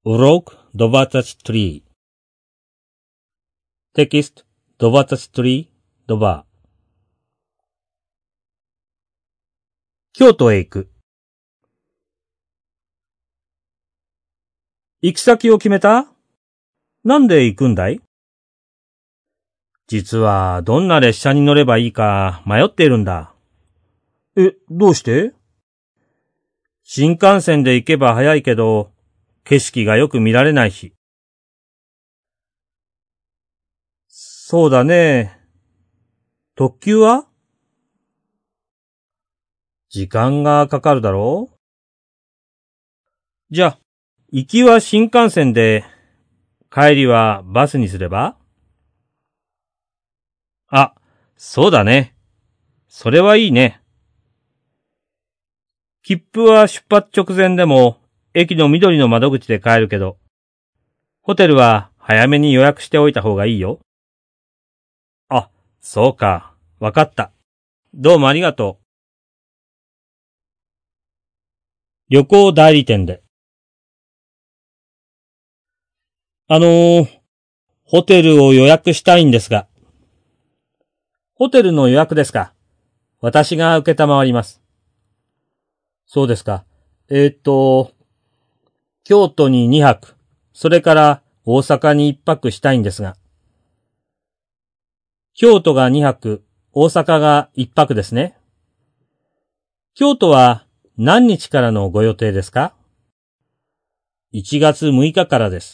Урок 23. Текст 23.2. 京都へ行く。行き先を決めた？なんで行くんだい？実はどんな列車に乗ればいいか迷っているんだ。どうして？新幹線で行けば早いけど、景色がよく見られないし。そうだね。特急は？時間がかかるだろう？じゃあ、行きは新幹線で、帰りはバスにすれば？あ、そうだね。それはいいね。切符は出発直前でも、駅の緑の窓口で買えるけど、ホテルは早めに予約しておいた方がいいよ。あ、そうか。わかった。どうもありがとう。旅行代理店で。ホテルを予約したいんですが。ホテルの予約ですか？私が受けたまわります。そうですか。京都に2泊、それから大阪に1泊したいんですが。京都が2泊、大阪が1泊ですね。京都は何日からのご予定ですか？1月6日からです。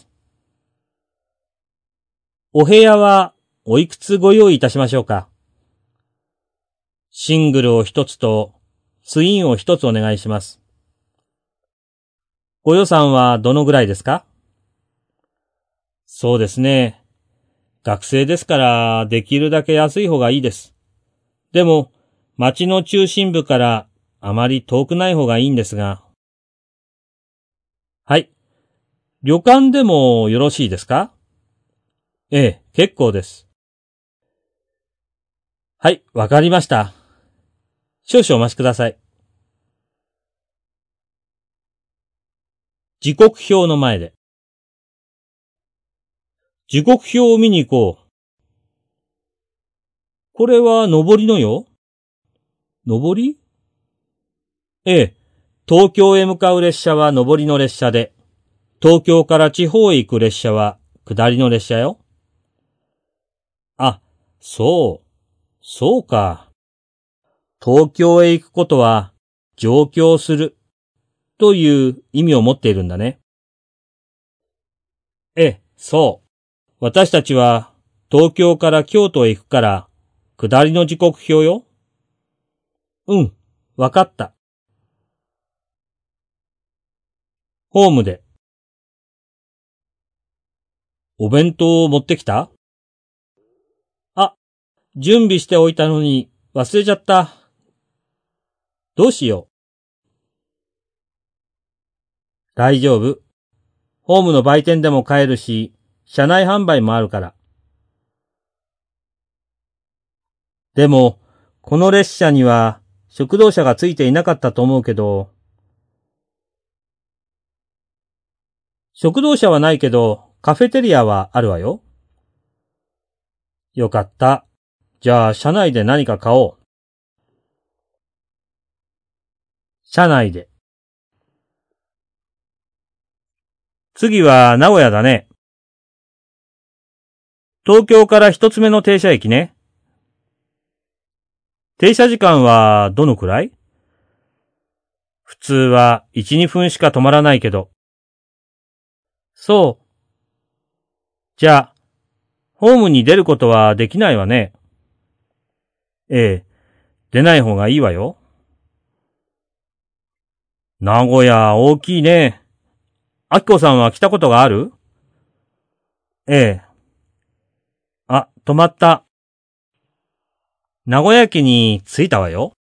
お部屋はおいくつご用意いたしましょうか？シングルを1つとツインを1つお願いします。ご予算はどのぐらいですか？そうですね。学生ですからできるだけ安い方がいいです。でも街の中心部からあまり遠くない方がいいんですが。はい。旅館でもよろしいですか？ええ、結構です。はい、わかりました。少々お待ちください。時刻表の前で。時刻表を見に行こう。これは上りのよ。上り？ええ、東京へ向かう列車は上りの列車で、東京から地方へ行く列車は下りの列車よ。あ、そうか。東京へ行くことは上京するという意味を持っているんだね。ええ、そう。私たちは東京から京都へ行くから下りの時刻表よ。うん、わかった。ホームで。お弁当を持ってきた？あ、準備しておいたのに忘れちゃった。どうしよう。大丈夫。ホームの売店でも買えるし、車内販売もあるから。でも、この列車には食堂車がついていなかったと思うけど、食堂車はないけど、カフェテリアはあるわよ。よかった。じゃあ、車内で何か買おう。車内で。次は名古屋だね。東京から一つ目の停車駅ね。停車時間はどのくらい？普通は1、2分しか止まらないけど。そう。じゃあ、ホームに出ることはできないわね。ええ、出ない方がいいわよ。名古屋大きいね。あきこさんは来たことがある？ええ。あ、止まった。名古屋駅に着いたわよ。